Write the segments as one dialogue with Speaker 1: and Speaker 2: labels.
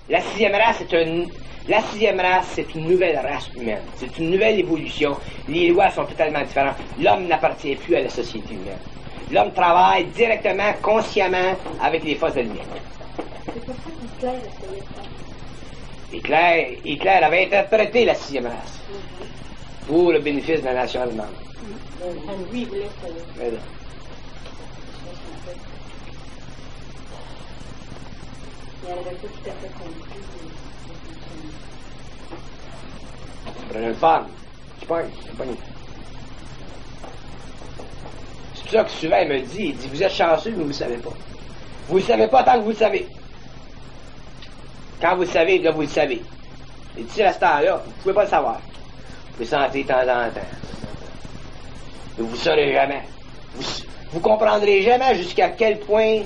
Speaker 1: La sixième race, c'est une nouvelle race humaine. C'est une nouvelle évolution. Les lois sont totalement différentes. L'homme n'appartient plus à la société humaine. L'homme travaille directement, consciemment, avec les forces de la lumière.
Speaker 2: C'est pour ça qu'Hitler
Speaker 1: Hitler avait interprété la sixième race pour le bénéfice de la nation allemande.
Speaker 2: lui, il voulait
Speaker 1: Voilà.
Speaker 2: Il n'avait pas tout à fait compris.
Speaker 1: Prenez une femme, qui pogne, c'est pas une. C'est pour ça que souvent il me dit, il dit, vous êtes chanceux, mais vous ne le savez pas. Vous ne le savez pas tant que vous le savez. Quand vous le savez, là, vous le savez. Et d'ici à ce temps-là, vous ne pouvez pas le savoir. Vous pouvez sentir de temps en temps. Mais vous ne saurez jamais. Vous comprendrez jamais jusqu'à quel point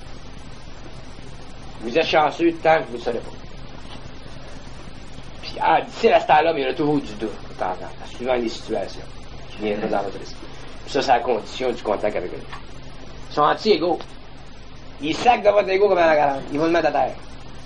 Speaker 1: vous êtes chanceux tant que vous ne le saurez pas. Puis, d'ici à ce temps-là, mais il y en a toujours du doute, de temps en temps, suivant les situations qui viendront dans votre esprit. Puis ça, c'est la condition du contact avec eux. Ils sont anti-égaux. Ils sacent de votre égo comme à la garante. Ils vont le mettre à terre.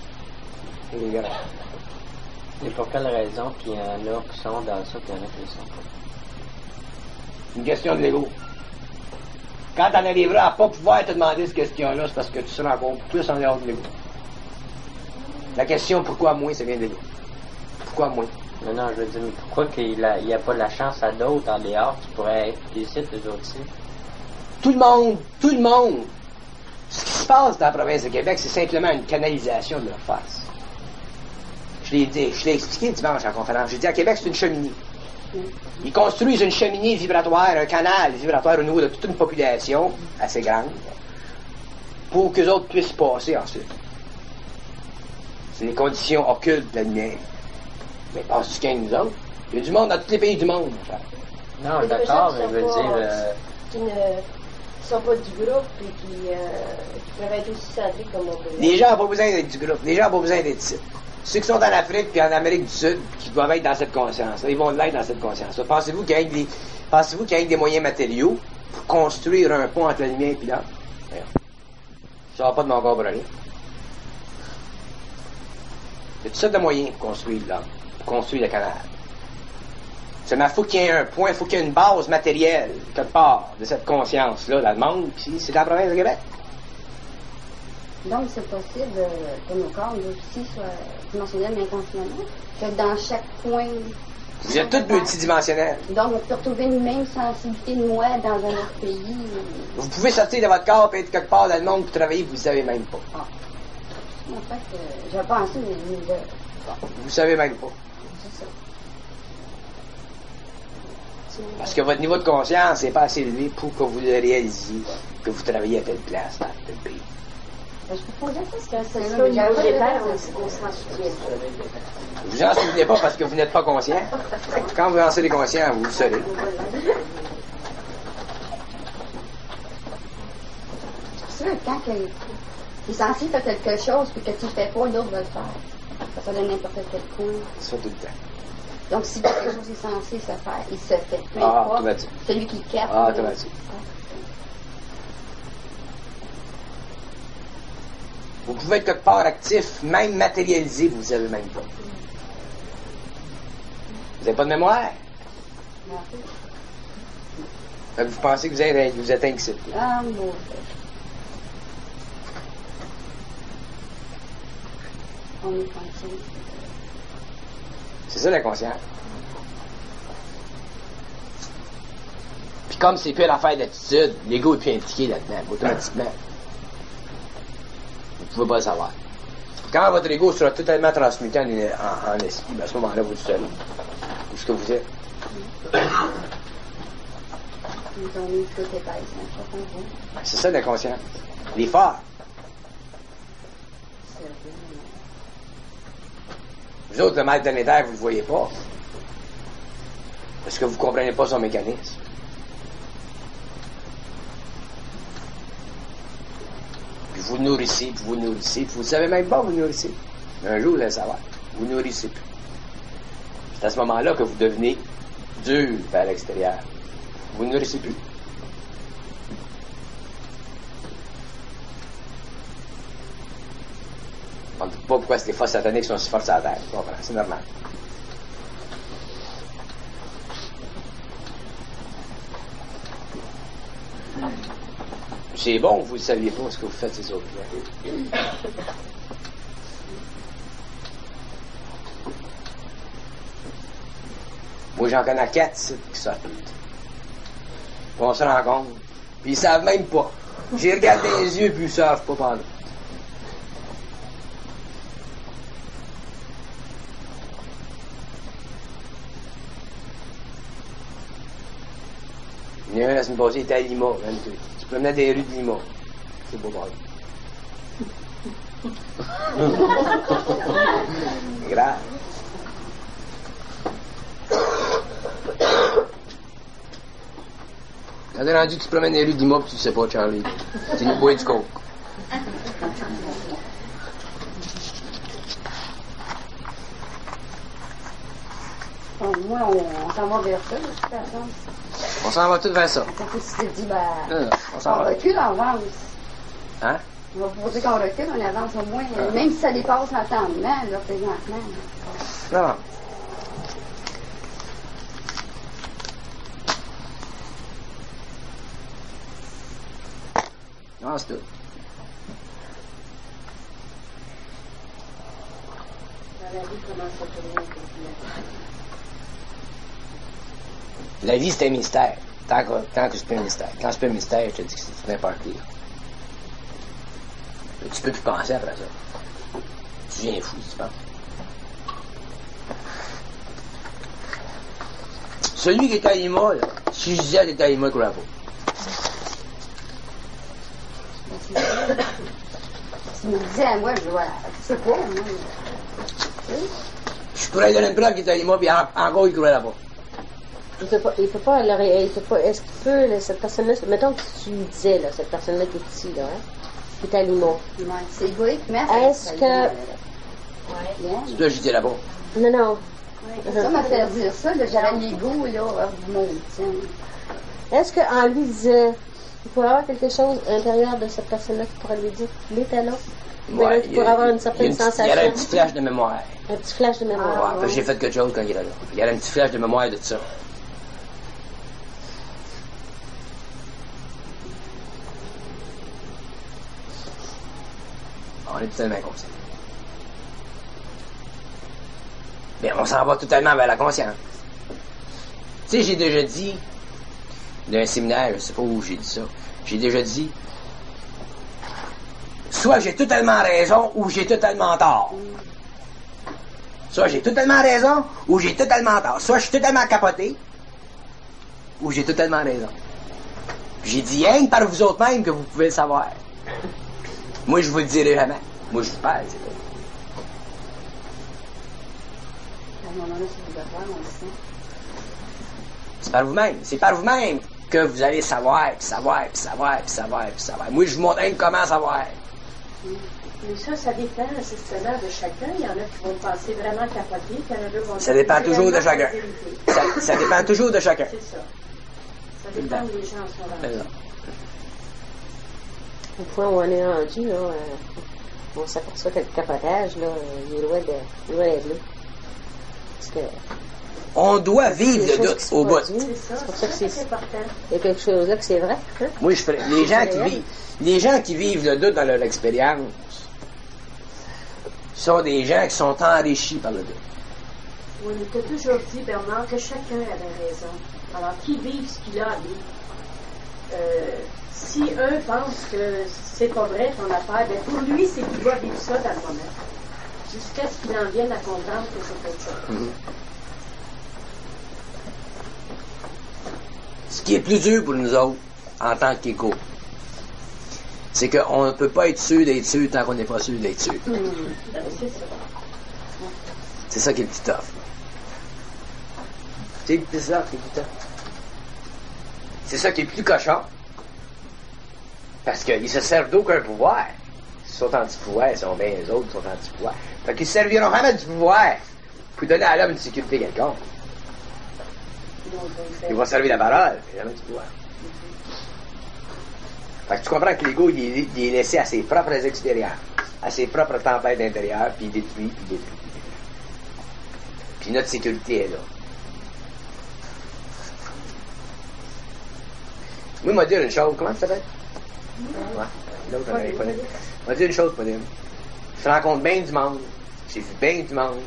Speaker 3: Et pour quelle raison qu'il y en a qui sont dans ça, qu'il y en a qui ne sont pas?
Speaker 1: Une question de l'ego. Quand tu en arriveras à ne pas pouvoir te demander cette question-là, c'est parce que tu seras encore plus en dehors de l'ego. La question pourquoi moi, ça vient de l'ego. Pourquoi moi?
Speaker 3: Non, je veux dire, mais pourquoi qu'il n'y a pas la chance à d'autres en dehors qui pourraient être des sites, eux autres aussi?
Speaker 1: Tout le monde. Ce qui se passe dans la province de Québec, c'est simplement une canalisation de leur face. Je l'ai expliqué dimanche en conférence. J'ai dit à Québec, c'est une cheminée. Ils construisent une cheminée vibratoire, un canal vibratoire au niveau de toute une population assez grande pour qu'eux autres puissent passer ensuite. C'est les conditions occultes de la lumière. Mais passe-tu qu'un nous autres? Il y a du monde dans tous les pays du monde. Enfin.
Speaker 3: Non, je suis d'accord, mais je veux dire...
Speaker 2: Qui ne sont pas du groupe et qui peuvent être aussi centrés comme on peut.
Speaker 1: Les gens n'ont pas besoin d'être du groupe. Les gens n'ont pas besoin d'être ici. Ceux qui sont en Afrique puis en Amérique du Sud, qui doivent être dans cette conscience, ils vont l'être dans cette conscience. Pensez-vous qu'il y a des moyens matériaux pour construire un pont entre la lumière et l'autre? Ça va pas de mon corps pour rien. Il y a toutes sortes de moyens pour construire l'homme, pour construire le canal. Seulement, il faut qu'il y ait un point, il faut qu'il y ait une base matérielle, quelque part, de cette conscience-là, dans le monde, puis c'est dans la province de Québec.
Speaker 4: Donc, c'est possible que nos corps, nous aussi, soient dimensionnels mais inconsciemment, que dans chaque coin...
Speaker 1: Vous êtes tous multidimensionnels.
Speaker 4: Donc, on peut retrouver une même sensibilité de moi dans un autre pays.
Speaker 1: Vous pouvez sortir de votre corps et être quelque part dans le monde pour travailler, vous ne savez même pas.
Speaker 4: Ah. En fait, j'ai pensé, mais
Speaker 1: vous ne savez même pas.
Speaker 4: C'est ça.
Speaker 1: Parce que votre niveau de conscience n'est pas assez élevé pour que vous le réalisiez, que vous travaillez à telle place, dans tel pays.
Speaker 4: Je peux poser
Speaker 2: Parce que c'est ça, au niveau des pères, on s'en souvient pas.
Speaker 1: Vous en souvenez pas parce que vous n'êtes pas conscient. Quand vous en serez conscient, vous le serez.
Speaker 4: C'est sûr, quand tu es censé faire quelque chose puis que tu ne fais pas, l'autre va le faire. Ça peut donner n'importe quel coin.
Speaker 1: Ça tout le temps.
Speaker 4: Donc, si quelque chose est censé se faire, il se fait. Peu
Speaker 1: Ah,
Speaker 4: importe,
Speaker 1: automatique.
Speaker 4: celui qui capte.
Speaker 1: Ah, automatique. Vous pouvez être quelque part actif, même matérialisé, vous ne savez même pas. Vous n'avez pas de mémoire? Vous pensez que vous êtes inquiété.
Speaker 4: Ah, mon on est conscient.
Speaker 1: C'est ça la conscience. Puis comme c'est plus l'affaire d'attitude, l'ego est plus impliqué là-dedans, automatiquement. Vous ne pouvez pas le savoir. Quand votre ego sera totalement transmuté en esprit, ben à ce moment-là, vous le savez. Où est-ce que vous êtes?
Speaker 4: Ils ont mis tout épaisse,
Speaker 1: C'est ça la conscience. L'effort. Vous autres, le maître planétaire, vous ne le voyez pas. Parce que vous ne comprenez pas son mécanisme. Puis vous nourrissez, puis vous nourrissez, puis vous ne savez même pas vous nourrissez. Mais un jour, vous allez savoir. Vous nourrissez plus. C'est à ce moment-là que vous devenez dur vers l'extérieur. Vous ne nourrissez plus. comprends pas pourquoi ces forces sataniques sont si fortes sur la terre. Tu comprends? C'est normal. C'est bon que vous ne saviez pas ce que vous faites, ces autres-là. Moi, j'en connais 4 ici qui sortent. On se rend compte. Puis ils savent même pas. J'ai regardé les yeux, puis ils savent pas pendant. Il y en a un la semaine passée, il était à Lima, même. Il se promenait des rues de Lima. C'est beau, bordel. C'est grave. Quand t'es rendu que tu te promènes des rues d'immeubles, tu sais pas, Charlie. Tu nous bois du coke.
Speaker 4: Moi, on s'en va vers ça, de toute façon.
Speaker 1: On s'en va tout vers ça.
Speaker 4: Après, si tu te dis, ben,
Speaker 1: Non, on s'en va.
Speaker 4: recule, on avance.
Speaker 1: Hein?
Speaker 4: On va proposer qu'on recule, on avance au moins, même si ça dépasse l'entendement, là, présentement.
Speaker 1: Non. Non, c'est tout.
Speaker 2: Dans la vie, comment ça tourne?
Speaker 1: La vie, c'est un mystère. Tant que c'est pas un mystère. Quand c'est pas un mystère, je te dis que c'est n'importe quoi. Tu peux plus penser après ça. Tu viens fou, tu penses. Celui qui est à Lima, là, si je disais qu'il était à Lima, il ne croirait pas.
Speaker 4: Tu me disais, moi, je sais pas, moi.
Speaker 1: Je pourrais lui donner une preuve qu'il est à Lima, puis encore, il ne croirait pas.
Speaker 5: Il peut pas, est-ce qu'il peut, cette personne-là, mettons que tu lui disais, là, cette personne-là qui est ici, là, hein, qui est à Lima.
Speaker 4: Ouais, c'est égoïste, mais.
Speaker 5: Est-ce que.
Speaker 1: C'est toi, j'étais là-bas.
Speaker 5: Non, non.
Speaker 4: Ça m'a fait dire ça, là, j'avais l'ego, là, hors du monde, tiens.
Speaker 5: Est-ce qu'en lui disant, il pourrait avoir quelque chose à l'intérieur de cette personne-là qui pourrait lui dire qu'il était là?
Speaker 1: Ouais,
Speaker 5: tu pourrais avoir une certaine sensation.
Speaker 1: Il y a un petit flash de mémoire.
Speaker 5: Un petit flash de mémoire.
Speaker 1: Ouais, parce que j'ai fait quelque chose quand il était là. Il y a un petit flash de mémoire de tout ça. On est tellement inconscient. Mais on s'en va totalement vers la conscience. Tu sais, j'ai déjà dit, d'un séminaire, je sais pas où j'ai dit ça, j'ai déjà dit, soit j'ai totalement raison ou j'ai totalement tort. Soit j'ai totalement raison ou j'ai totalement tort. Soit je suis totalement capoté ou j'ai totalement raison. J'ai dit rien par vous autres mêmes que vous pouvez le savoir. Moi, je vous le dirai jamais. Moi, je vous parle, c'est tout.
Speaker 4: À un moment-là, c'est obligatoire, on le sait.
Speaker 1: C'est par vous-même. C'est par vous-même que vous allez savoir, puis savoir, puis savoir, puis savoir, puis savoir. Moi, je vous montre comment savoir.
Speaker 2: Mais ça dépend justement de chacun. Il y en a qui vont penser vraiment capoter, puis il y en a d'autres qui vont
Speaker 1: Ça dépend toujours de chacun. Ça dépend toujours de chacun.
Speaker 2: C'est ça. Ça dépend où les gens sont rendus.
Speaker 5: Au point où on est rendu, là, on s'aperçoit que le capotage, là, il est loin d'être là. Parce que.
Speaker 1: On doit vivre le doute au bout.
Speaker 5: C'est pour ça que c'est
Speaker 2: important.
Speaker 5: Il y a quelque chose là que c'est vrai. Hein?
Speaker 1: Moi, les gens qui vivent le doute dans leur expérience sont des gens qui sont enrichis par le doute.
Speaker 2: Oui, mais tu as toujours dit, Bernard, que chacun avait raison. Alors, qui vive ce qu'il a à vivre? Si un pense que c'est pas vrai ton affaire, ben pour lui, c'est qu'il doit vivre ça dans le moment. Jusqu'à ce qu'il en vienne à comprendre que c'est autre chose.
Speaker 1: Mm-hmm. Ce qui est plus dur pour nous autres, en tant qu'écho, c'est qu'on ne peut pas être sûr d'être sûr tant qu'on n'est pas sûr d'être sûr.
Speaker 2: C'est ça.
Speaker 1: C'est ça qui est le plus tough. C'est ça qui est le plus tough. C'est ça qui est le plus cochon. Parce qu'ils se servent d'aucun pouvoir. Ils sont anti-pouvoir, ils sont bien les autres, ils sont anti-pouvoir. Fait qu'ils ne serviront jamais du pouvoir pour donner à l'homme une sécurité quelconque. Ils vont servir la parole, mais jamais du pouvoir. Fait que tu comprends que l'ego, il est laissé à ses propres expériences. à ses propres tempêtes intérieures, puis il détruit, puis il détruit. Puis notre sécurité est là. Moi, il m'a dit une chose. Comment ça s'appelle? Ouais. L'autre, on avait pas dit. Il m'a dit une chose, Pauline. Je rencontre bien du monde. J'ai vu bien du monde.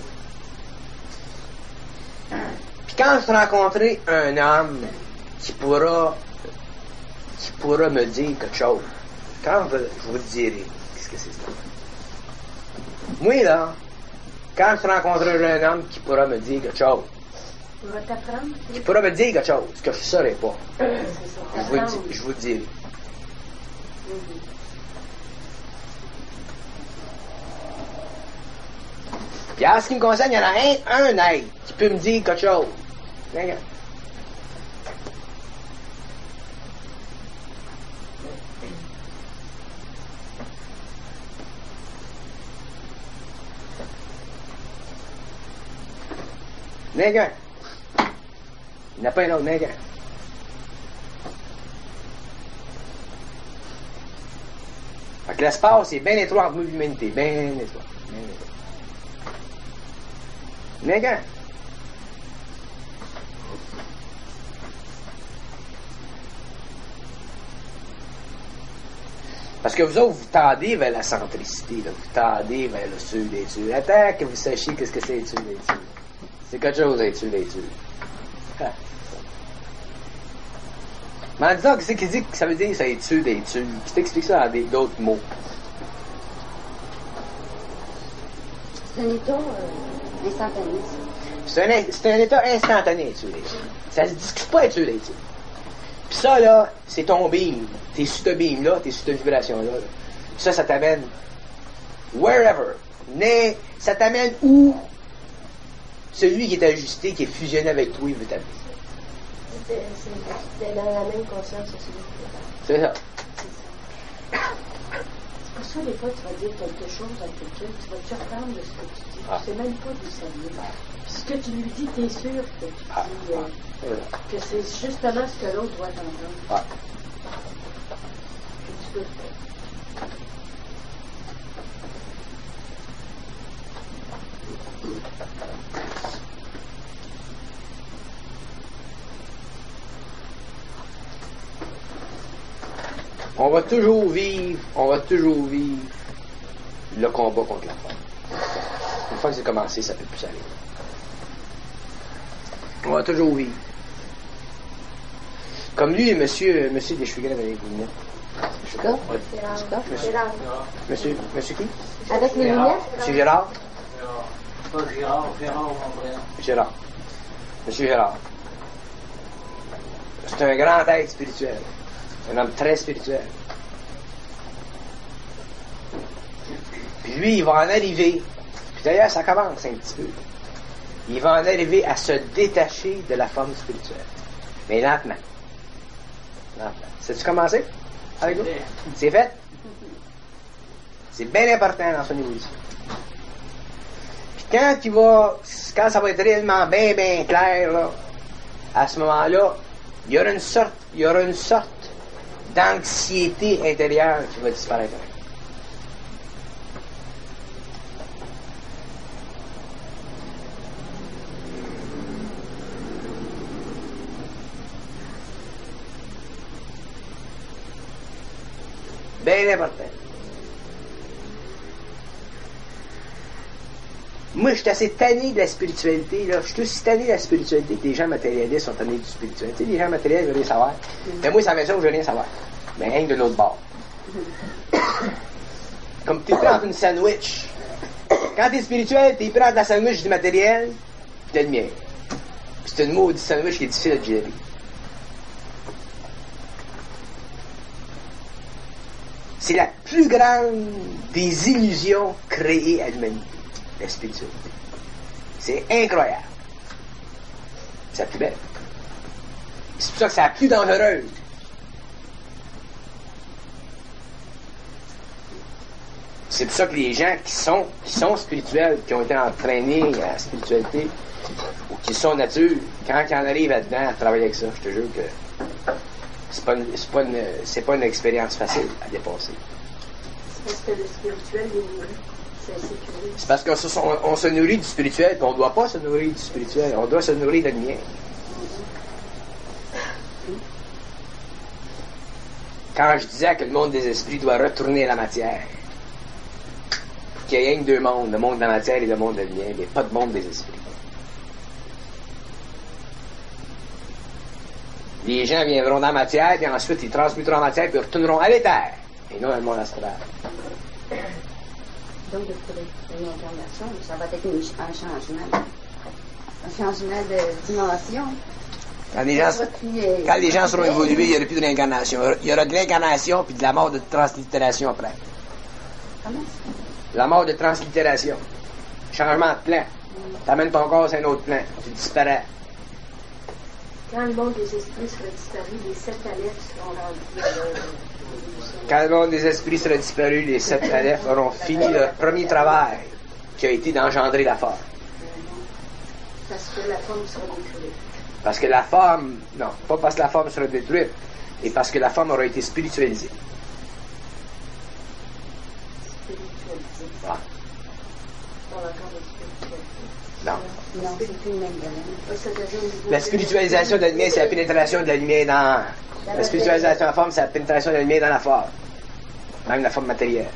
Speaker 1: Puis quand je rencontrerai un homme qui pourra me dire quelque chose, quand je vous dirai qu'est-ce que c'est ça. Moi, là, quand je rencontrerai un homme qui pourra me dire quelque chose, qui pourra me dire quelque chose que je ne saurais pas, je vous le dirai. Puis en ce qui me concerne, il y en a un être qui peut me dire quelque chose. Regarde. Nègre. Il n'y en a pas un autre nègre. Fait que l'espace est bien étroit entre nous et l'humanité. Bien étroit. Bien étroit. Nègre. Parce que vous autres, vous tendez vers la centricité, là. Vous tendez vers le sûr des sûrs. Attends que vous sachiez qu'est-ce que c'est être sûr des sûrs. C'est quelque chose être sûr des sûrs. Mais en disant, qu'est-ce qu'il dit que ça veut dire, ça être sûr des sûrs? Qui t'explique ça en d'autres mots?
Speaker 4: C'est un état instantané.
Speaker 1: C'est un état instantané, être sûr des sûrs. Ça se discute pas être sûr des sûrs. Puis ça, là, c'est ton beam. T'es sur ce beam-là, t'es sur cette vibration-là. Là. Ça t'amène wherever. Ça t'amène où celui qui est ajusté, qui est fusionné avec toi, il veut t'amener.
Speaker 5: C'est dans la même conscience aussi.
Speaker 1: C'est ça.
Speaker 2: C'est pour ça, des fois, tu vas dire quelque chose à quelqu'un, tu vas te surprendre de ce que tu dis. Tu sais même pas d'où ça vient. Puis ce que tu lui dis, t'es sûr que tu dis que c'est justement ce que l'autre doit entendre. Tu peux le faire.
Speaker 1: On va toujours vivre le combat contre la femme. Une fois que c'est commencé, ça ne peut plus s'arrêter. On va toujours vivre. Comme lui, monsieur des cheveux gras avec les lunettes. Monsieur qui?
Speaker 4: Avec les lunettes?
Speaker 1: Monsieur Gérard?
Speaker 3: Pas Gérard, mon frère.
Speaker 1: Gérard. Monsieur Gérard. C'est un grand être spirituel. Un homme très spirituel. Puis lui, il va en arriver. Puis d'ailleurs, ça commence un petit peu. Il va en arriver à se détacher de la forme spirituelle. Mais lentement. C'est-tu commencé? Avec vous? C'est fait? C'est bien important dans son évolution. Puis quand ça va être réellement bien clair, là, à ce moment-là, il y aura une sorte d'anxiété intérieure qui va disparaître. Bien important. Moi, je suis assez tanné de la spiritualité, là. Je suis aussi tanné de la spiritualité que les gens matérialistes sont tannés du spirituel. Tu sais, les gens matériels veulent rien savoir. Mais moi, ça fait ça que je veux rien savoir. Mais rien que de l'autre bord. Comme tu es prêt entre une sandwich. Quand tu es spirituel, tu es prêt entre la sandwich du matériel et de le mien. C'est une maudite sandwich qui est difficile à digérer. C'est la plus grande des illusions créées à l'humanité, la spiritualité. C'est incroyable. C'est la plus belle. C'est pour ça que c'est la plus dangereuse. C'est pour ça que les gens qui sont spirituels, qui ont été entraînés à la spiritualité, ou qui sont nature, quand ils en arrivent là-dedans à travailler avec ça, je te jure que c'est pas une expérience facile à dépasser.
Speaker 2: Est-ce que le spirituel les nourrit? C'est sécurisé.
Speaker 1: C'est parce qu'on se nourrit du spirituel, puis on ne doit pas se nourrir du spirituel. On doit se nourrir de lumière. Quand je disais que le monde des esprits doit retourner à la matière, qu'il y a rien que deux mondes, le monde de la matière et le monde de la lumière, il n'y a pas de monde des esprits. Les gens viendront dans la matière, puis ensuite ils transmuteront en matière, puis ils retourneront à l'éther, et non à le monde astral.
Speaker 4: Donc, pour une incarnation, ça va être un changement. Un changement de dimension.
Speaker 1: Quand les gens seront évolués, il n'y aura plus de réincarnation. Il y aura de l'incarnation, puis de la mort de translittération après.
Speaker 4: Comment?
Speaker 1: La mort de translittération. Changement de plan. T'amènes ton corps sur un autre plan. Tu disparais.
Speaker 2: Quand le monde des esprits sera disparu, les 7 alephes seront rendus à leur évolution.
Speaker 1: Quand le monde des esprits sera disparu, les 7 alephes auront fini leur premier travail, qui a été d'engendrer la forme.
Speaker 2: Parce que la forme sera détruite.
Speaker 1: Parce que la forme, non, pas parce que la forme sera détruite, et parce que la forme aura été spiritualisée.
Speaker 2: Spiritualisée.
Speaker 1: Ah,
Speaker 2: Pas encore de spiritualité.
Speaker 1: non.
Speaker 4: Non, c'est plus le même domaine.
Speaker 2: Ça devient au niveau
Speaker 1: La spiritualisation de la lumière, c'est la pénétration de la lumière dans... La spiritualisation de la forme, c'est la pénétration de la lumière dans la forme. Même la forme matérielle.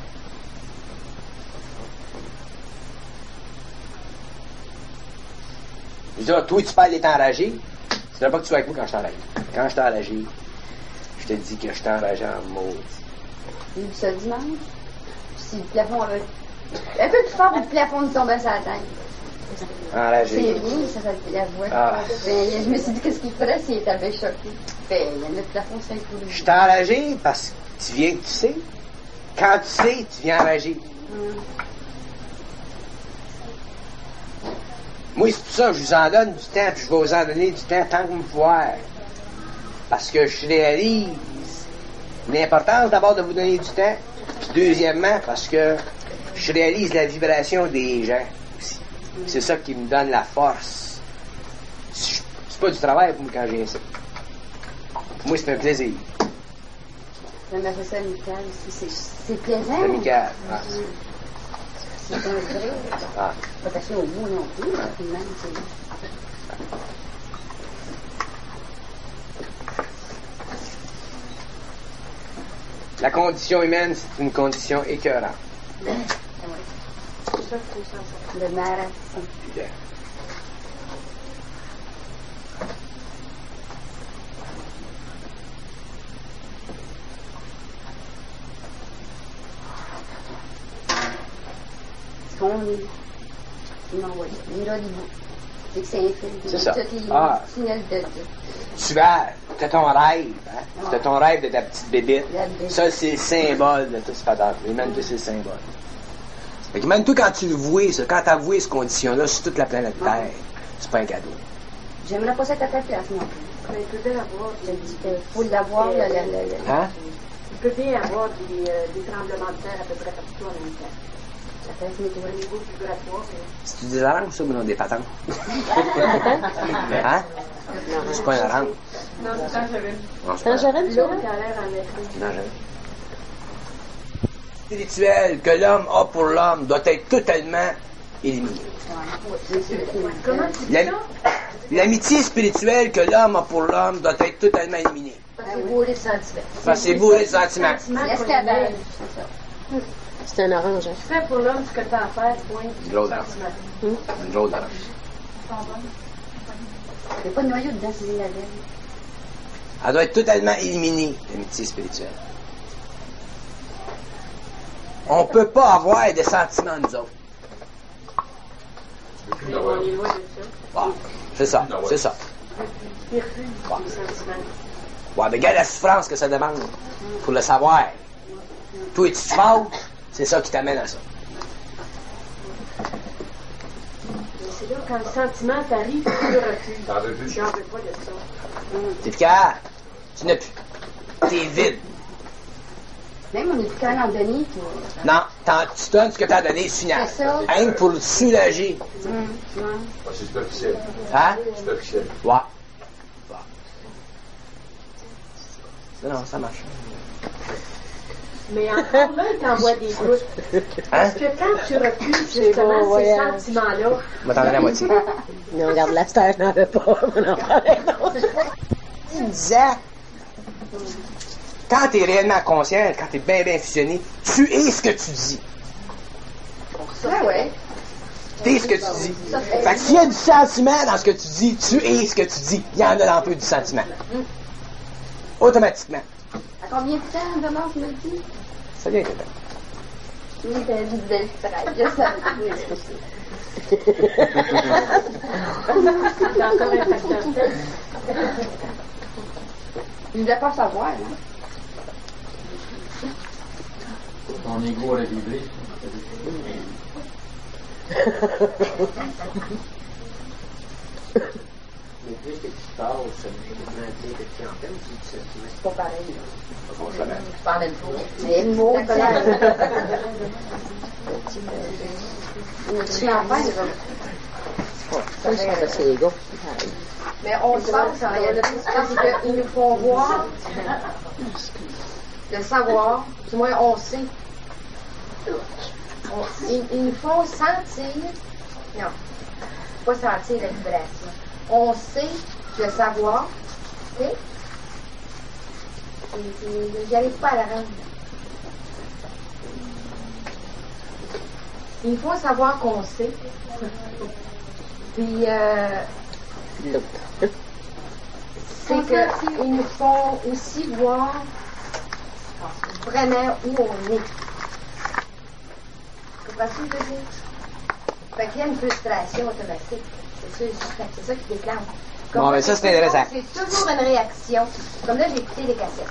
Speaker 1: Je dis, toi, tu parles d'être enragé. C'est là pas que tu sois avec moi quand je suis enragé. Quand je suis enragé, je te dis que je suis enragé en maudit.
Speaker 4: Et ce dimanche, si le plafond avait un peu plus fort, le plafond de tomber sur la tête. C'est
Speaker 1: Enragé.
Speaker 4: rien, ça la voix.
Speaker 1: Ah.
Speaker 4: Ben, je me suis dit, qu'est-ce qu'il ferait s'il était bien choqué? Ben, le plafond s'est écoulé.
Speaker 1: Je suis enragé parce que tu viens que tu sais. Quand tu sais, tu viens enragé. Moi, c'est pour ça que je vous en donne du temps, puis je vais vous en donner du temps tant que vous me voir. Parce que je réalise l'importance d'abord de vous donner du temps, puis deuxièmement, parce que je réalise la vibration des gens aussi. C'est ça qui me donne la force. C'est pas du travail pour moi quand je viens ici. Pour moi, c'est un plaisir.
Speaker 4: J'aimerais ça amical aussi. C'est plaisant.
Speaker 1: C'est amical. Ah.
Speaker 4: C'est un vrai.
Speaker 1: Ah.
Speaker 4: Pas passer au bout non plus, même, c'est...
Speaker 1: La condition humaine, c'est une condition écœurante.
Speaker 2: C'est ça qu'il faut s'en sortir.
Speaker 4: Le marathon.
Speaker 1: Bien.
Speaker 4: Ce qu'on est. Il m'envoie. Il est là, du bout. C'est que c'est un film.
Speaker 1: C'est ça.
Speaker 4: Toutes les
Speaker 1: Ah.
Speaker 4: tunnels de...
Speaker 1: T'as ton rêve, hein? T'as ton rêve de ta petite bébite. Ça, c'est le symbole de tout ce patente. Même que c'est le symbole. Fait que même toi, quand tu le vois, ça, quand t'as voué cette condition-là sur toute la planète Terre, c'est pas un cadeau.
Speaker 4: J'aimerais pas ça à ta place non plus.
Speaker 2: Mais il peut bien avoir
Speaker 4: Je dis qu'il faut l'avoir,
Speaker 1: Hein?
Speaker 2: il peut bien avoir des tremblements de terre à peu près partout en même temps.
Speaker 4: Ça fait
Speaker 2: Au niveau vibratoire,
Speaker 1: C'est des oranges, ça, ou non, des patentes? Hein? C'est pas un orange.
Speaker 2: non, c'est tangerine.
Speaker 1: Non, c'est pas un orange.
Speaker 5: Tangerine, ça?
Speaker 2: L'autre a l'air en effet.
Speaker 1: Non, jamais. Spirituel que l'homme a pour l'homme doit être totalement éliminé.
Speaker 2: Comment tu dis ça?
Speaker 1: L'amitié spirituelle que l'homme a pour l'homme doit être totalement éliminée.
Speaker 4: C'est bourré de sentiments.
Speaker 1: Parce que c'est bourré de sentiments.
Speaker 4: L'escabelle.
Speaker 5: C'est un orange, hein?
Speaker 2: Tu fais pour l'homme ce que tu as à faire, point.
Speaker 1: Une drôle d'orange. Une drôle d'orange.
Speaker 4: Il n'y a pas de noyau dedans, c'est une labelle.
Speaker 1: Elle doit être totalement éliminée, l'amitié spirituelle. On ne peut pas avoir des sentiments, nous autres.
Speaker 2: Mais on est loin de ça.
Speaker 1: Bon, c'est ça, c'est ça.
Speaker 2: Il refuse les sentiments.
Speaker 1: Bon, mais regarde la souffrance que ça demande pour le savoir. Toi, tu te fâches, c'est ça qui t'amène à ça.
Speaker 2: Mais c'est là, quand le sentiment t'arrive, tu le refuses. J'en veux pas de ça.
Speaker 1: T'es fier? Tu n'as plus. T'es vide.
Speaker 4: Même on est plus qu'à en donner, puis...
Speaker 1: Non, tu donnes ce que t'as donné, c'est final.
Speaker 4: C'est ça.
Speaker 1: Rien que pour le soulager.
Speaker 6: C'est superficiel.
Speaker 1: Hein?
Speaker 6: Superficiel.
Speaker 1: Ouais. Ouais. Non, ça marche.
Speaker 2: Mais encore là, il t'envoie des doutes. Parce que quand tu recules justement
Speaker 5: bon,
Speaker 2: ces
Speaker 5: voyage.
Speaker 2: sentiments-là,
Speaker 1: On va t'en donner la moitié.
Speaker 5: Non, regarde, la star, je n'en veux pas. On en parlait, non.
Speaker 1: Il disait, quand tu es réellement conscient, quand tu es bien fusionné, tu es ce que tu dis.
Speaker 4: Ah ouais.
Speaker 1: Tu es ce que tu dis. Fait que s'il y a du sentiment dans ce que tu dis, tu es ce que tu dis. Il y en a dans peu du sentiment. Automatiquement.
Speaker 4: À combien de temps d'avance me dit?
Speaker 1: Ça vient de là.
Speaker 4: Oui, t'as dit de le faire. Je savais.
Speaker 2: c'est encore un facteur.
Speaker 4: Il ne voulait pas savoir, hein?
Speaker 6: Ton ego à la vibrer.
Speaker 3: Mais plus que tu passes, ça veut dire que tu entends,
Speaker 4: C'est pas pareil, là.
Speaker 1: Bon, je l'amène.
Speaker 4: Je parle même pas. Mais le mot, la colère. Tu fais en faire, là.
Speaker 5: Ça, c'est égaux.
Speaker 4: Mais on le pense en réalité, parce qu'ils nous font voir, le savoir, du moins on sait. Ils nous font sentir, non, pas sentir la vibration. On sait le savoir, ok? J'arrive pas à la rendre. Ils nous font savoir qu'on sait. Puis,
Speaker 5: L'autre.
Speaker 4: c'est qu'ils nous font aussi voir vraiment où on est. C'est pas sûr de dire. Fait qu'il y a une frustration automatique. C'est ça qui déclenche.
Speaker 1: Bon, mais ça, c'est intéressant.
Speaker 4: C'est toujours une réaction. Comme là, j'ai écouté des cassettes.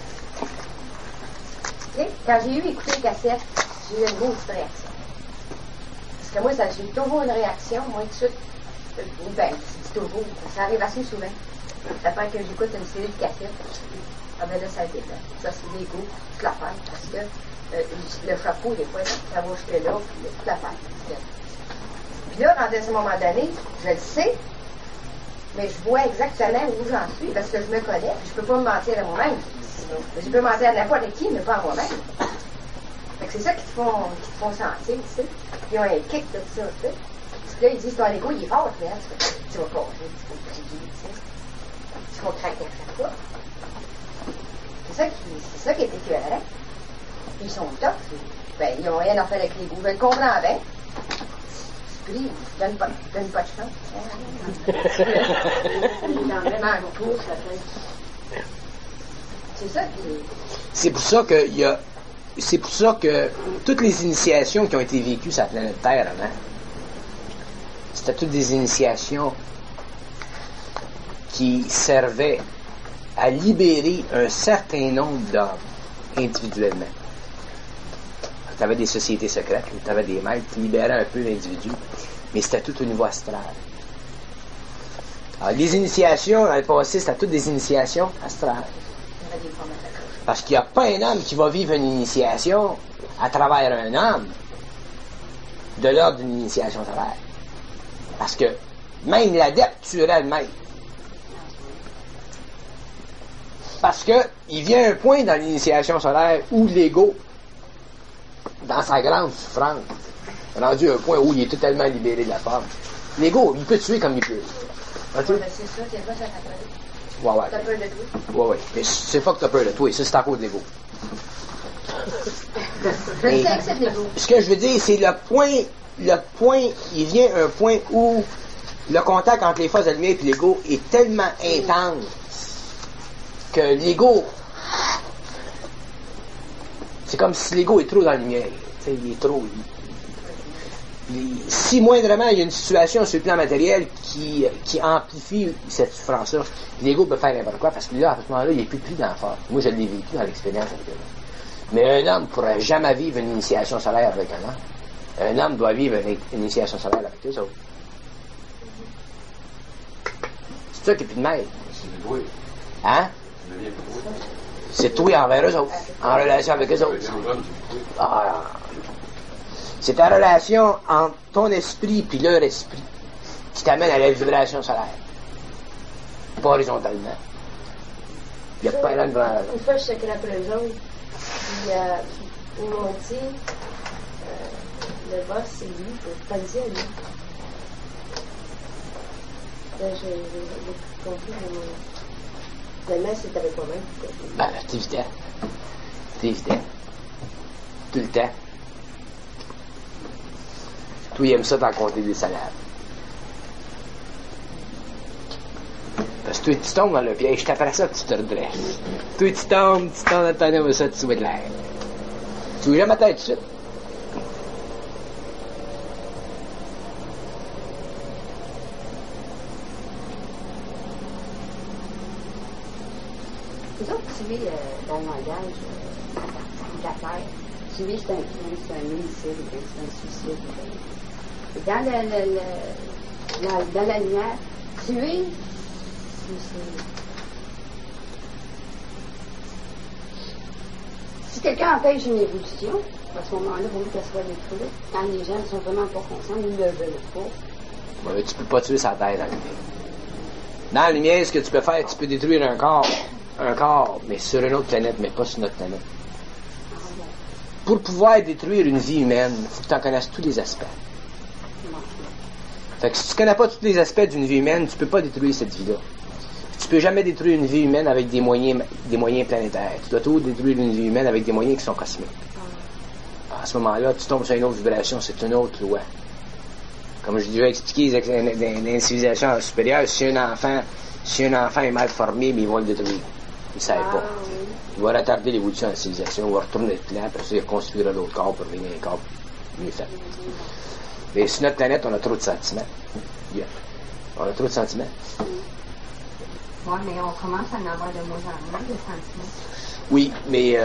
Speaker 4: Okay? Quand j'ai eu écouté les cassettes, j'ai eu une grosse réaction. Parce que moi, j'ai toujours une réaction, moi, tout de suite. Ben, c'est toujours. Ça arrive assez souvent. Après que j'écoute une série de cassettes, ah ben là, ça a été fait. Ça, c'est l'ego, toute l'affaire. Parce que le chapeau, des fois, ça va jusque-là, puis toute l'affaire. Puis là, rendu à ce moment donné, je le sais, mais je vois exactement où j'en suis, parce que je me connais, puis je peux pas me mentir à moi-même. Je peux mentir à n'importe qui, mais pas à moi-même. Fait que c'est ça qui te font sentir, tu sais. Ils ont un kick de ça, tu sais. Parce que là, ils disent, ton ego, il est fort, mais tu vas pas, tu vas briller, tu sais. Tu vas craquer à chaque fois. C'est ça qui est écœurant. Ils sont tough. Ben, ils n'ont rien à faire avec les goûts. Je le comprends bien. Puis, donne pas de chance.
Speaker 2: Il en met dans le cours, ça fait.
Speaker 4: C'est ça qui est...
Speaker 1: C'est pour ça que c'est pour ça que toutes les initiations qui ont été vécues sur la planète Terre avant, c'était toutes des initiations qui servaient à libérer un certain nombre d'hommes individuellement. Tu avais des sociétés secrètes, tu avais des maîtres qui libéraient un peu l'individu, mais c'était tout au niveau astral. Alors, les initiations, dans le passé, c'était toutes des initiations astrales. Parce qu'il n'y a pas un homme qui va vivre une initiation à travers un homme de l'ordre d'une initiation solaire. Parce que même l'adepte tuerait le maître. Parce que il vient un point dans l'initiation solaire où l'ego, dans sa grande souffrance, rendu à un point où il est totalement libéré de la forme. L'ego, il peut tuer comme il peut.
Speaker 4: C'est ça, c'est pas ça qu'après.
Speaker 1: Ouais.
Speaker 4: T'as peur de toi?
Speaker 1: Ouais. Mais c'est pas que t'as peur de toi, ça c'est à cause de l'ego.
Speaker 4: Je sais que c'est de l'ego.
Speaker 1: Ce que je veux dire, c'est le point, il vient un point où le contact entre les forces de lumière et l'ego est tellement intense que l'ego, c'est comme si l'ego est trop dans la lumière. Tu sais, il est trop. Si moindrement il y a une situation sur le plan matériel qui amplifie cette souffrance-là, l'ego peut faire n'importe quoi parce que là, à ce moment-là, il n'est plus pris dans la force. Moi, je l'ai vécu dans l'expérience avec eux. Mais un homme ne pourrait jamais vivre une initiation solaire avec un homme. Un homme doit vivre une initiation solaire avec eux autres. C'est ça qui est plus de maître.
Speaker 6: C'est doué.
Speaker 1: Hein? C'est toi envers eux autres, en relation avec eux autres. Ah, c'est ta relation entre ton esprit puis leur esprit qui t'amène à la vibration solaire. Pas horizontalement. Il n'y a pas rien de vrai.
Speaker 2: Une fois, je secrais après eux autres. Puis,
Speaker 5: Ils m'ont dit, le boss, c'est lui, t'as dit à lui. Là, j'ai compris que le mess, c'est avec moi-même.
Speaker 1: Ben, c'est évident. C'est évident. Tout le temps. Toi, il aime ça d'en compter des salades. Parce que toi, tu tombes dans le piège, après ça, tu te redresses. Toi, tu tombes dans ton nez, ça, tu souhaites l'air. Tu veux jamais ma tête tout de suite.
Speaker 4: Vous autres, tuer dans le langage de la terre, tuer, c'est un homicide, c'est un suicide. Et dans la lumière, tuer, c'est... Si quelqu'un empêche une évolution, à ce moment-là, il vaut qu'elle soit détruite. Quand les gens ne sont vraiment pas conscients, ils ne le veulent pas.
Speaker 1: Ouais, tu peux pas tuer sa tête dans la lumière. Dans la lumière, ce que tu peux faire, tu peux détruire un corps, mais sur une autre planète, mais pas sur notre planète. Pour pouvoir détruire une vie humaine, il faut que tu en connaisses tous les aspects. Fait que si tu connais pas tous les aspects d'une vie humaine, tu peux pas détruire cette vie-là. Tu peux jamais détruire une vie humaine avec des moyens planétaires. Tu dois toujours détruire une vie humaine avec des moyens qui sont cosmiques. À ce moment-là, tu tombes sur une autre vibration, c'est une autre loi. Comme je déjà expliqué dans les civilisations supérieures, si un enfant est mal formé, mais ils vont le détruire. Ils ne savent pas. Il va retarder l'évolution de la civilisation, il va retourner le plan, après ça, il reconstruira l'autre corps pour venir un corps mieux fait. Mais sur notre planète, on a trop de sentiments. Yeah. On a trop de sentiments.
Speaker 4: Oui, mais on commence à en avoir de moins en moins de sentiments.
Speaker 1: Oui, mais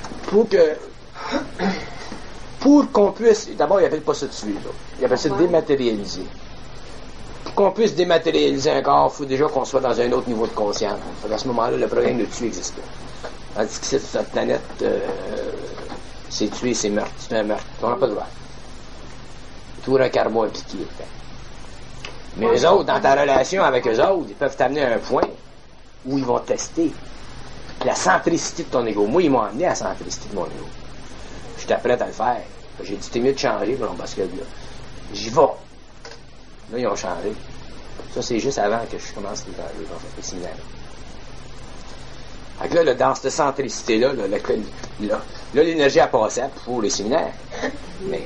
Speaker 1: pour qu'on puisse... D'abord, ils n'appellent pas ça tuer, là. Ils appellent ça dématérialiser. Pour qu'on puisse dématérialiser un corps, il faut déjà qu'on soit dans un autre niveau de conscience. À ce moment-là, le problème de tuer n'existe pas. Tandis que cette planète, c'est tuer, c'est meurtre. C'est un meurtre. On n'a pas le droit. Tout un karma impliqué. Mais eux autres, dans ta relation avec eux autres, ils peuvent t'amener à un point où ils vont tester la centricité de ton ego. Moi, ils m'ont amené à la centricité de mon ego. J'étais prêt à le faire. J'ai dit, t'es mieux de changer, parce que là, j'y vais. Là, ils ont changé. Ça, c'est juste avant que je commence les séminaires. Fait que là, dans cette centricité-là, là, l'énergie a passé pour les séminaires. Mais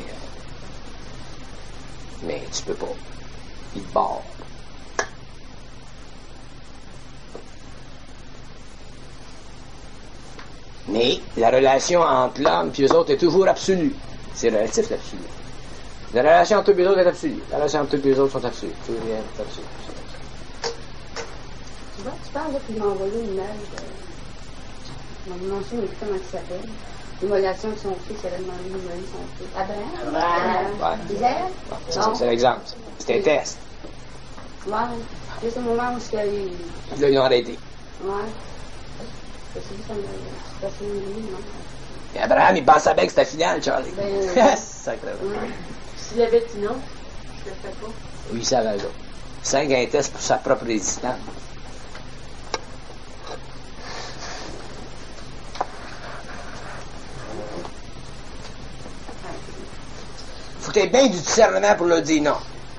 Speaker 1: tu peux pas. Il te barre. Mais la relation entre l'homme et eux autres est toujours absolue. C'est relatif, l'absolu. La relation entre eux et eux autres est absolue. La relation entre eux et eux autres sont absolues. Tout est absolu.
Speaker 4: Tu vois, tu parles là, puis il m'a envoyé une image. On m'a mentionné comment il s'appelle. L'immolation de son fils, elle a demandé d'immoler son fils. Abraham?
Speaker 1: Ouais. C'est l'exemple. C'était un test.
Speaker 4: Ouais. Juste au moment où il y a eu...
Speaker 1: Là, ils ont arrêté.
Speaker 4: Ouais. C'est ça m'a passé une nuit, non?
Speaker 1: Et Abraham, il pensait bien que c'était final, Charlie. Sacrément.
Speaker 2: S'il avait dit non, je le ferais pas.
Speaker 1: Oui, il savait ça. 5 un test pour sa propre résistance. Faut que tu aies bien du discernement pour leur dire non.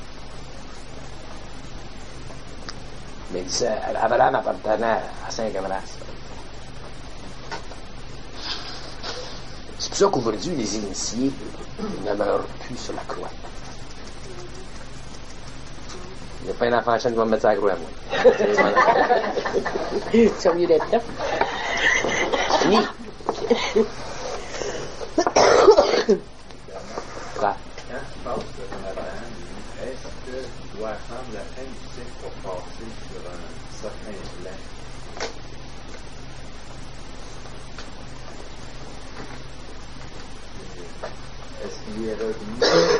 Speaker 1: Mais Abraham appartenait à 5 races. C'est pour ça qu'aujourd'hui, les initiés ne meurent plus sur la croix. Il n'y a pas un enfant qui va me mettre sur la croix à moi.
Speaker 5: C'est mieux d'être là.
Speaker 1: Fini. Quoi?
Speaker 6: Quand tu passes devant Abraham, est-ce que tu dois attendre la fin du cycle pour passer sur un certain plan? Est-ce qu'il est revenu?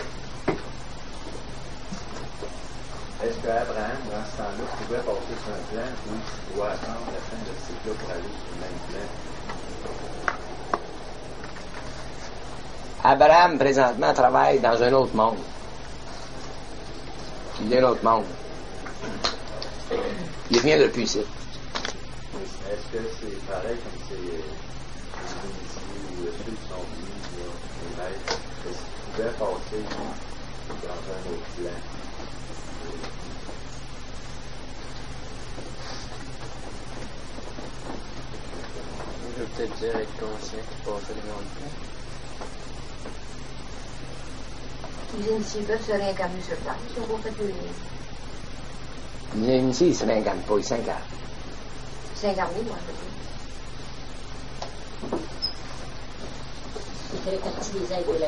Speaker 6: Est-ce qu'Abraham, dans ce temps-là, pouvait passer sur un plan où tu dois attendre la fin de ce cycle-là pour aller sur le même plan?
Speaker 1: Abraham, présentement, travaille dans un autre monde. Il y a un autre monde. Il vient de plus ici.
Speaker 6: Est-ce que c'est pareil comme c'est ou ceux qui sont venus, les maîtres, est-ce qu'ils pouvaient passer dans un autre plan?
Speaker 3: Je veux peut-être dire être conscient qu'il passait dans le plan.
Speaker 4: Les initiés peuvent se réincarner sur place. Ils ont fait deux lignes.
Speaker 1: Les initiés, ils se réincarnent pas, ils s'incarnent.
Speaker 4: S'incarner, moi, je veux dire.
Speaker 5: Il fait partie des aides de la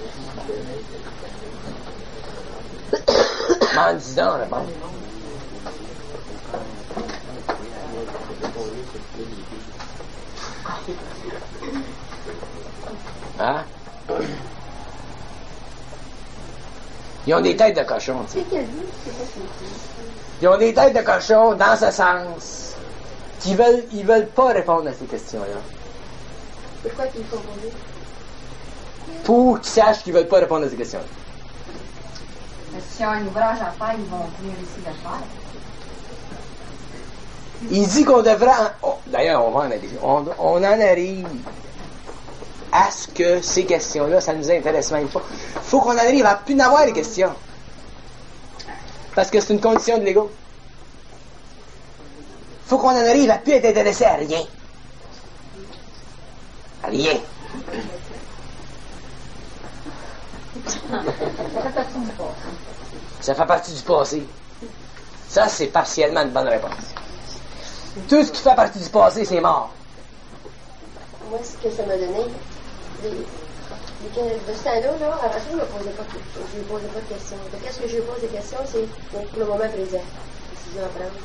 Speaker 5: vie.
Speaker 1: En disant, là, bon. Hein? Ils ont des têtes de cochon, tu sais. Ils ont des têtes de cochon dans ce sens qu'ils veulent pas répondre à ces questions-là.
Speaker 4: Pourquoi qu'ils font poser?
Speaker 1: Pour qu'ils sachent qu'ils veulent pas répondre à ces questions-là.
Speaker 4: S'ils ont un ouvrage à faire, ils vont venir ici le faire.
Speaker 1: Il dit qu'on devrait... D'ailleurs, on en arrive à ce que ces questions-là, ça nous intéresse même pas. Il faut qu'on en arrive à plus n'avoir les questions. Parce que c'est une condition de l'ego. Il faut qu'on en arrive à plus être intéressé à rien. À rien. Ça fait partie du passé. Ça, c'est partiellement une bonne réponse. Tout ce qui fait partie du passé, c'est mort.
Speaker 4: Moi, ce que ça m'a donné, de ce temps-là, avant ça, je ne posais pas de questions. Donc, qu'est-ce que je pose des questions, c'est pour le moment présent. Décision à prendre.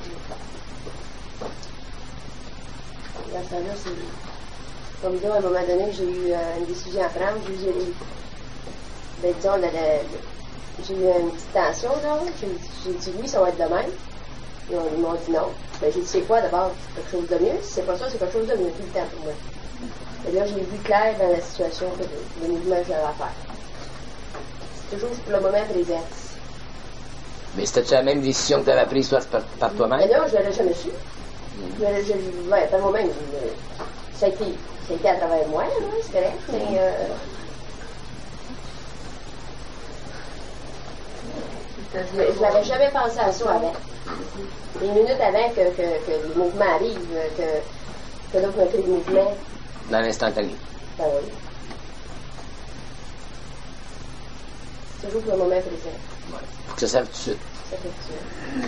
Speaker 4: Dans ce temps-là, c'est... Comme disons, à un moment donné, j'ai eu une décision à prendre. J'ai eu une petite tension, là. J'ai dit oui, ça va être de même. Ils m'ont dit non. Ben, j'ai dit c'est quoi d'abord? Quelque chose de mieux? Si c'est pas ça, c'est quelque chose de mieux tout le temps pour moi. Et là, j'ai vu clair dans la situation que le mouvement que j'avais à faire. C'est toujours pour le moment présent.
Speaker 1: Mais c'était-tu la même décision que tu avais prise toi, par toi-même?
Speaker 4: Mais non, je ne l'avais jamais su. Par moi-même, ça a été à travers moi, là, c'est correct, mais... je n'avais jamais pensé à ça avant. Des minutes avant que le mouvement arrive, que l'autre me crée le mouvement.
Speaker 1: Dans l'instantané.
Speaker 4: Ben oui. C'est toujours pour le moment présent.
Speaker 1: Ouais. Faut que ça serve tout de suite.
Speaker 4: Ça fait tout de suite.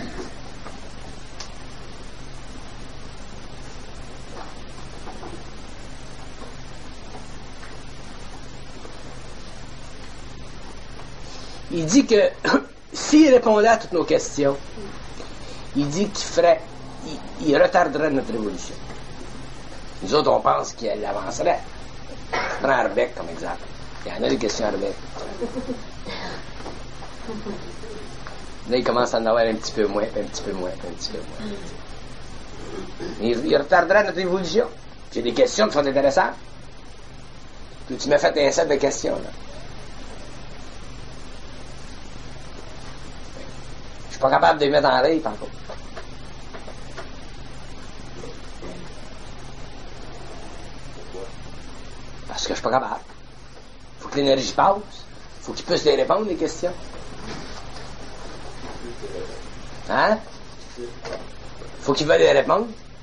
Speaker 1: Il dit que s'il répondait à toutes nos questions, il dit il retarderait notre évolution. Nous autres, on pense qu'il avancerait. Prends Arbeck comme exemple. Il y en a des questions à Arbeck. Là, il commence à en avoir un petit peu moins, un petit peu moins, un petit peu moins. Il retarderait notre évolution. J'ai des questions qui sont intéressantes. Puis tu m'as fait un set de questions, là. Je suis pas capable de les mettre en règle encore. Parce que je suis pas capable. Faut que l'énergie passe. Faut qu'ils puissent les répondre, les questions. Hein? Faut qu'ils veulent les répondre.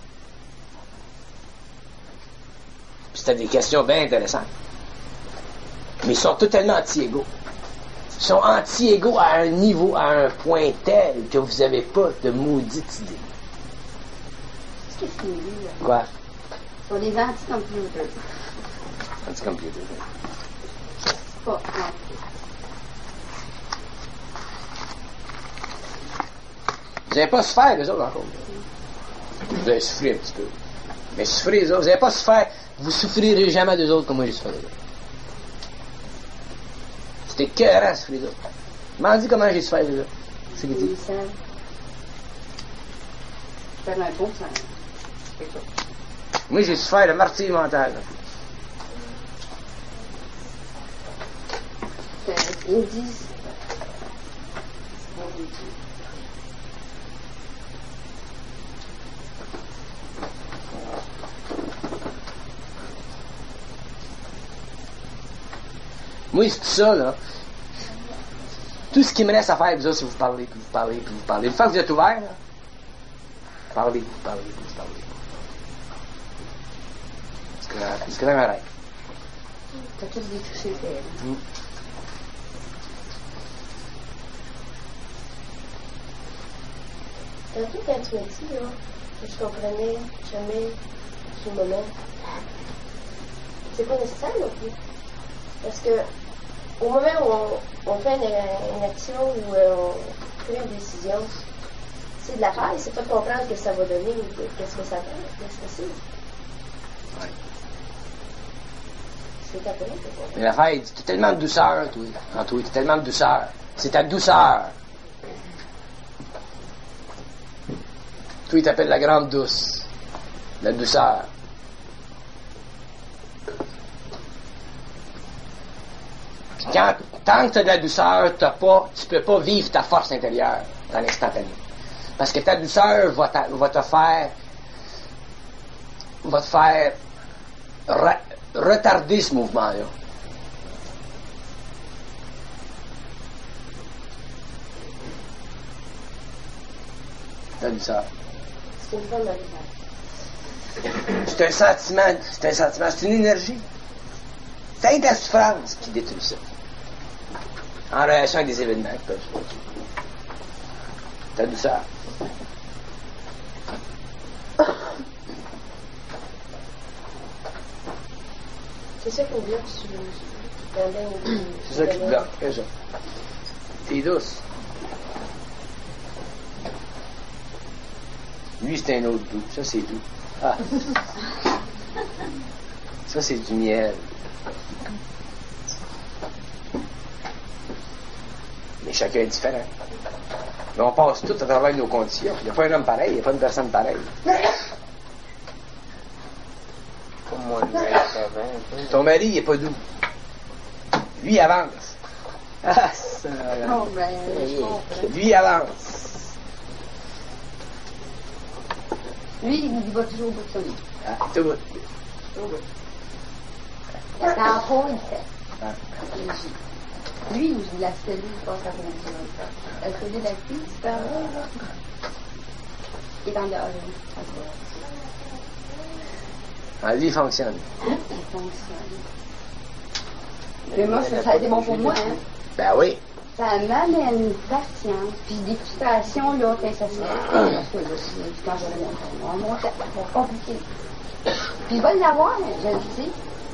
Speaker 1: Puis c'était des questions bien intéressantes. Mais ils sont totalement anti-égaux. Ils sont anti-égaux à un niveau, à un point tel que vous n'avez pas de maudite idée.
Speaker 4: Qu'est-ce que c'est lui, là?
Speaker 1: Quoi?
Speaker 4: Ce sont des anti-computers.
Speaker 1: Anti-computer.
Speaker 4: Pas anti.
Speaker 1: Vous n'avez pas souffert, les autres, encore. Vous avez souffert un petit peu. Mais souffrez, les autres. Vous n'avez pas souffert. Vous souffrirez jamais des autres comme moi j'ai souffert des autres. C'était écœurant, souffrir des autres. M'en dis comment j'ai souffert des autres. C'est ce qu'il dit.
Speaker 4: Je perds un bon sang.
Speaker 1: Moi, j'ai souffert le martyre mental.
Speaker 4: Ils disent...
Speaker 1: Moi, c'est tout ça, là. Tout ce qui me reste à faire, vous autres, c'est vous parler, puis vous parler, puis vous parler. Une fois que vous êtes ouvert, là, parlez. C'est quand même un rêve.
Speaker 5: T'as tout détouché,
Speaker 4: Tantôt, quand tu m'as dit, là, que je comprenais jamais sur le moment, c'est pas nécessaire non plus. Parce que, au moment où on fait une action ou on fait une décision, c'est de la faire, c'est pas de comprendre ce que ça va donner ou qu'est-ce que ça fait, qu'est-ce que c'est.
Speaker 1: Ouais.
Speaker 4: C'est après que
Speaker 1: Mais l'affaire, il dit, t'as tellement de douceur, toi. En toi, t'as tellement de douceur. C'est ta douceur. Toi, il t'appelle la grande douce. La douceur. Puis tant que t'as de la douceur, tu peux pas vivre ta force intérieure dans l'instantané. Parce que ta douceur va te faire retarder ce mouvement-là. Ta douceur.
Speaker 4: c'est une forme d'arrivage.
Speaker 1: C'est un sentiment, c'est une énergie. C'est ta souffrance qui détruit ça. En relation avec des événements qui peuvent se produire. Ta douceur.
Speaker 4: C'est ça qu'on bloque sur
Speaker 1: C'est ça qui te bloque, c'est ça. T'es douce. Lui, c'est un autre doux. Ça, c'est doux. Ah. Ça, c'est du miel. Mais chacun est différent. Mais on passe tout à travers nos conditions. Il n'y a pas un homme pareil, il n'y a pas une personne pareille.
Speaker 3: Pour moi, le mec, ça va un peu.
Speaker 1: Ton mari, il n'est pas doux. Lui, il avance. Ah, ça...
Speaker 5: Oh, ben, je comprends.
Speaker 1: Lui, il avance.
Speaker 5: Lui, il va toujours au bout de son lit.
Speaker 1: Ah, tout.
Speaker 5: Parce qu'en fond, il fait.
Speaker 1: Ah.
Speaker 5: Lui, la cellule, il passe à la la cellule de la fille, super vrai, là. Il est en dehors,
Speaker 1: Ah, lui, il fonctionne.
Speaker 5: il fonctionne. Mais moi, ça a été bon pour moi, hein.
Speaker 1: Ben oui.
Speaker 5: Ça m'amène patience, puis des frustrations, là, quand ça se fait. Parce que là, quand je remonte, c'est compliqué. Puis il va l'avoir, je le sais.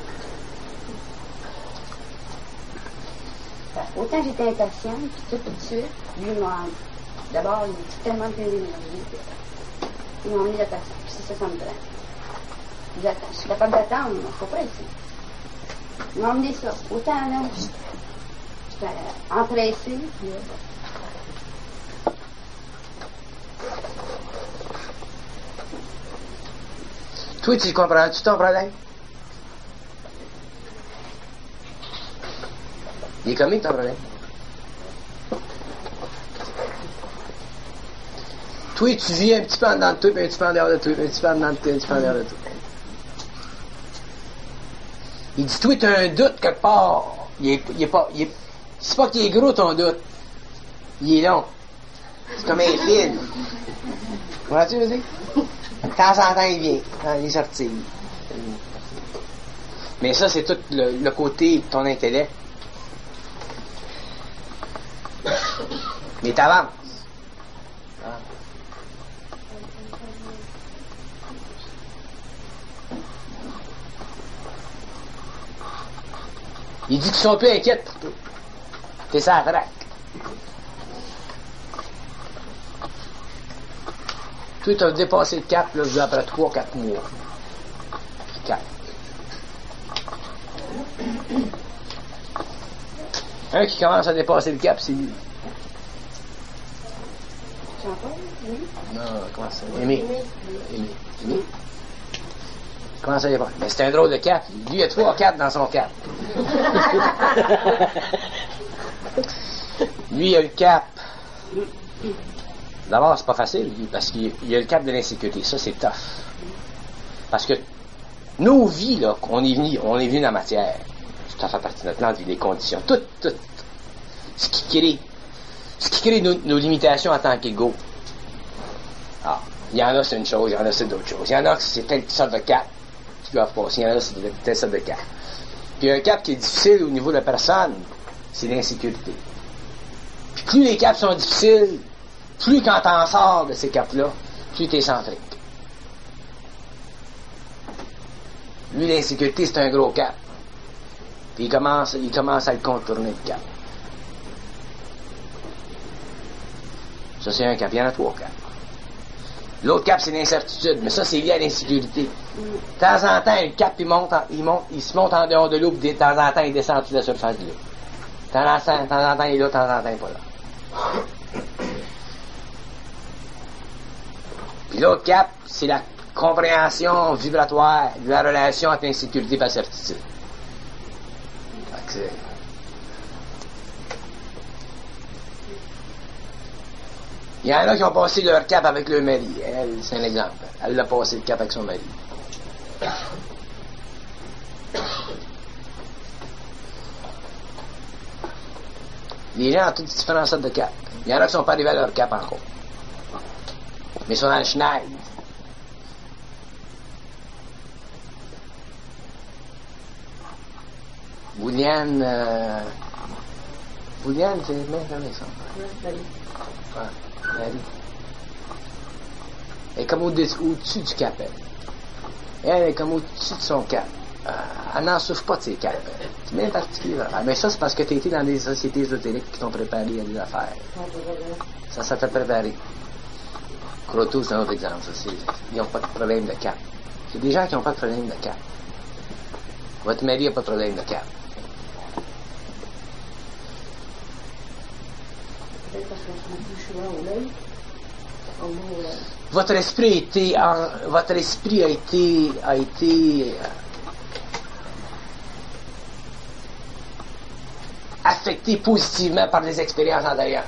Speaker 5: Autant j'étais impatiente, puis tout de suite, lui, d'abord, il est tellement plein d'énergie. Il m'a emmené la patience, puis c'est ça, ça me plaît. Je suis capable d'attendre, mais il ne faut pas ici. Il m'a emmené ça. Autant là, j'étais empressée, puis là.
Speaker 1: Toi, tu comprends-tu ton problème? Il est combien ton problème? Toi, tu vis un petit peu en dedans de toi, puis un petit peu en dehors de toi, puis un petit peu en dedans de toi, un petit peu en dehors de toi. Il dit, toi, t'as un doute quelque part. C'est pas qu'il est gros ton doute. Il est long. C'est comme un fil. Comprends-tu, veux dire? De temps en temps, il vient. Il est sorti. Mais ça, c'est tout le côté de ton intellect. Mais t'avances. Ah. Il dit qu'ils sont plus inquiets pour toi. T'es ça la traque. Toi, t'as dépassé le cap, là, après 3-4 mois. 4. Un qui commence à dépasser le cap, c'est lui.
Speaker 5: Jean-Paul, oui.
Speaker 1: Non, comment ça? Aimé. Comment ça y est pas? Mais c'est un drôle de cap. Lui, il a 3-4 dans son cap. Lui, il a le cap. D'abord, c'est pas facile, lui, parce qu'il a le cap de l'insécurité. Ça, c'est tough. Parce que nos vies, là, on est venu dans la matière. Ça fait partie de notre plan de vie, les conditions. Tout. Ce qui crée nos limitations en tant qu'égaux. Ah, il y en a, c'est une chose, il y en a, c'est d'autres choses. Il y en a, c'est telle sorte de cap qui doivent passer. Il y en a, c'est telle sorte de cap. Puis un cap qui est difficile au niveau de la personne, c'est l'insécurité. Puis plus les caps sont difficiles, plus quand t'en sors de ces caps-là, plus t'es centrique. Lui, l'insécurité, c'est un gros cap. Puis il commence à le contourner, le cap. Ça, c'est un cap. Il y en a 3 caps. L'autre cap, c'est l'incertitude, mais ça, c'est lié à l'insécurité. De temps en temps, le cap, il se monte en dehors de l'eau, puis de temps en temps, il descend sur la surface de l'eau. De temps en temps, il est là, de temps en temps, il n'est pas là. Puis l'autre cap, c'est la compréhension vibratoire de la relation entre insécurité et la certitude. Il y en a qui ont passé leur cap avec leur mari. Elle, c'est un exemple. Elle a passé le cap avec son mari. Les gens ont toutes différentes sortes de cap. Il y en a qui ne sont pas arrivés à leur cap encore. Mais ils sont dans le schneid. Bouliane, c'est bien comme ça. Ouais, elle est comme au-dessus du cap. Elle est comme au-dessus de son cap. Elle n'en souffre pas de ses caps. C'est bien particulier. Mais ça, c'est parce que tu as été dans des sociétés ésotériques qui t'ont préparé à des affaires. Ça t'a préparé. Croto, c'est un autre exemple. Ils n'ont pas de problème de cap. C'est des gens qui n'ont pas de problème de cap. Votre mari n'a pas de problème de cap.
Speaker 2: Peut-être parce qu'on se met plus souvent au lait.
Speaker 1: Votre esprit a été affecté positivement par des expériences antérieures.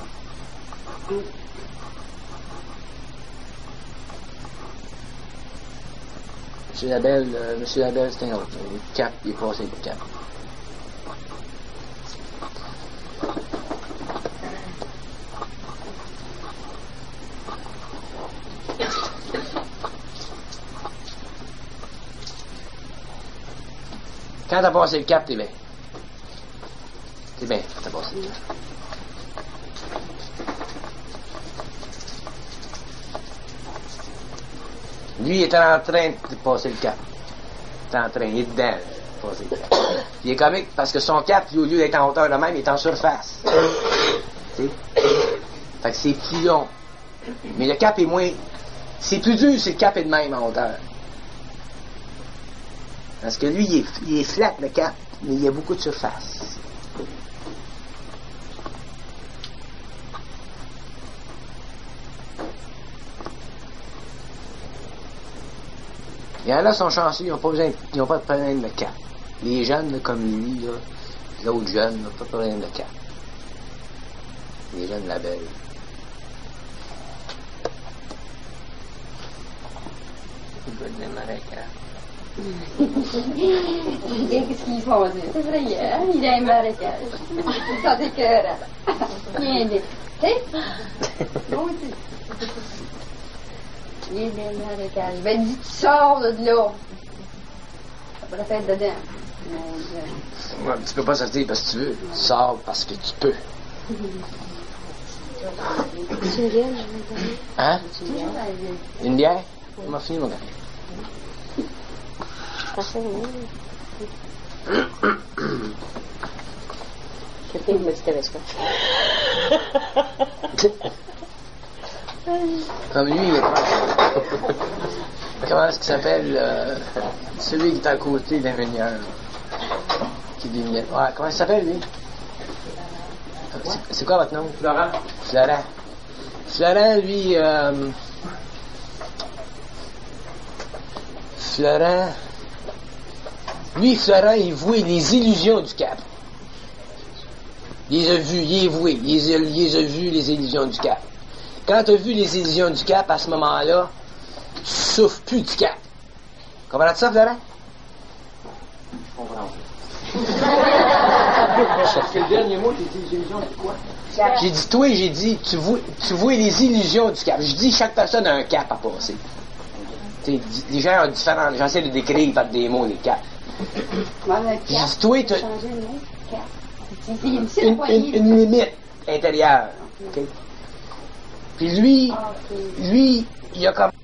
Speaker 1: Monsieur Labelle, c'est un autre. Le cap, il est passé le cap. Quand t'as passé le cap, t'es bien. T'es bien, t'as passé le cap. Lui, il est en train de passer le cap. Il est en train, il est dedans, de passer le cap. Il est comique parce que son cap, au lieu d'être en hauteur de même, il est en surface. T'sais? Fait que c'est plus long. Mais le cap est moins... C'est plus dur si le cap est de même en hauteur. Parce que lui, il est flat, le cap, mais il y a beaucoup de surface. Il y en a qui sont chanceux, ils n'ont pas de problème de cap. Les jeunes, là, comme lui, là, l'autre jeune, n'ont pas de problème de cap. Les jeunes labels.
Speaker 5: Qu'est-ce qu'ils font dire? C'est vrai, il a un marécage. Ça t'écœure. Viens dit. Tu sais? Non, il est dans le marécage. Ben, dis, tu sors de là. Ça pourrait faire dedans.
Speaker 1: Ouais, tu peux pas sortir parce que tu veux. Tu sors parce que tu peux.
Speaker 7: C'est une bière,
Speaker 1: Hein? Une bière? On m'a fini, mon gars.
Speaker 7: Parfait, oui. Quelqu'un m'a dit que t'avais soif.
Speaker 1: Comme lui, il est comment est-ce qu'il s'appelle celui qui est à côté d'ingénieur qui dit ouais, comment il s'appelle lui? C'est quoi votre nom? Florent. Florent, lui Florent, il voit les illusions du cap. Il les a vues, il est voué, il les a vues, les illusions du cap. Quand tu as vu les illusions du cap, à ce moment-là, tu souffres plus du cap. Comprends-tu ça, Florent?
Speaker 3: Je comprends.
Speaker 1: Le dernier mot, j'ai dit illusion, c'est quoi? J'ai dit toi, j'ai dit, tu vois les illusions du cap. Je dis chaque personne a un cap à passer. T'sais, les gens ont différents. J'essaie de décrire par des mots les caps. J'ai dit toi, tu as une limite intérieure. Okay? Puis lui, il a comme